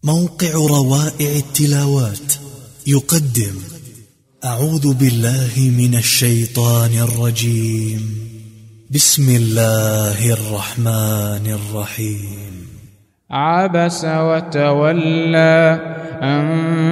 موقع روائع التلاوات يقدم أعوذ بالله من الشيطان الرجيم. بسم الله الرحمن الرحيم. عبس وتولى أن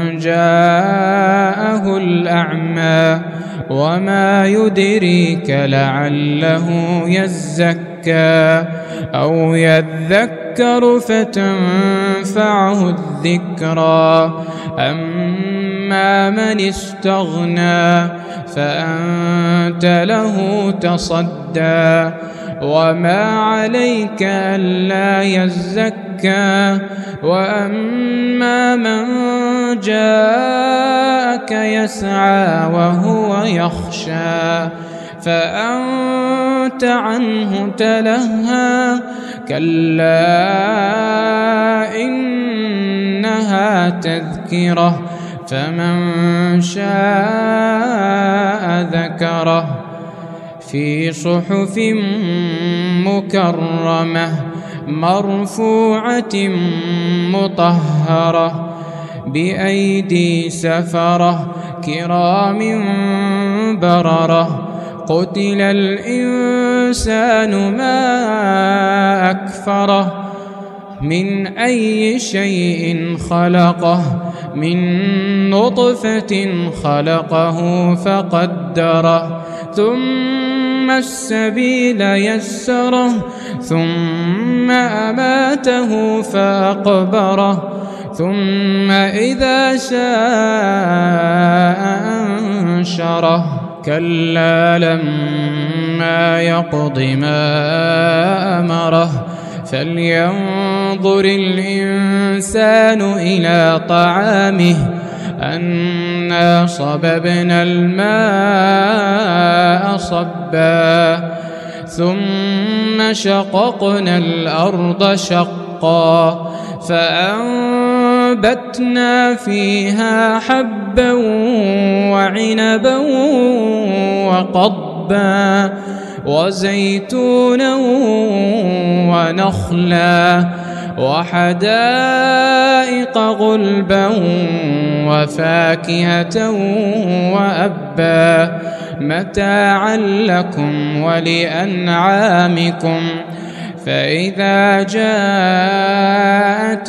جاءه الأعمى وما يدريك لعله يزكى أو يذكر فتنفعه الذكرى أما من استغنى فأنت له تصدى وما عليك ألا يزكى وأما من جاءك يسعى وهو يخشى فأنت عنه تلهى كلا إنها تذكرة فمن شاء ذكره في صحف مكرمة مرفوعة مطهرة بأيدي سفرة كرام بررة قتل الإنسان ما أكفره من أي شيء خلقه من نطفة خلقه فقدره ثم السبيل يسره ثم أماته فأقبره ثم إذا شاء أنشره كلا لما يقض ما أمره فلينظر الإنسان إلى طعامه أنا صببنا الماء صبا ثم شققنا الأرض شقا فأنبتنا فيها حبا وعنبا وقضبا وزيتونا ونخلا وحدائق غلبا وفاكهة وأبا متاعا لكم ولأنعامكم فإذا جاءت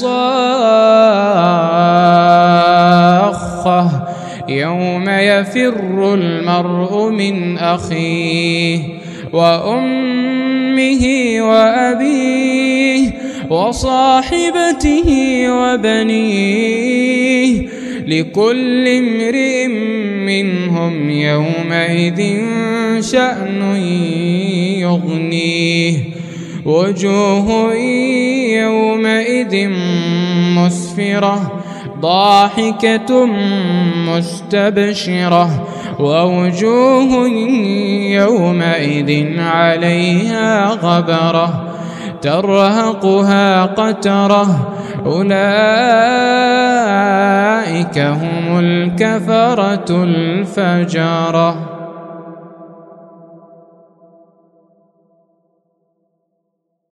الصاخة يوم يفر المرء من أخيه وأمه وأبيه وصاحبته وبنيه لكل امرئ منهم يومئذ شأن يغنيه وجوه يومئذ مسفرة ضاحكة مستبشرة ووجوه يومئذ عليها غبرة ترهقها قترة أولئك هم الكفرة الفجرة.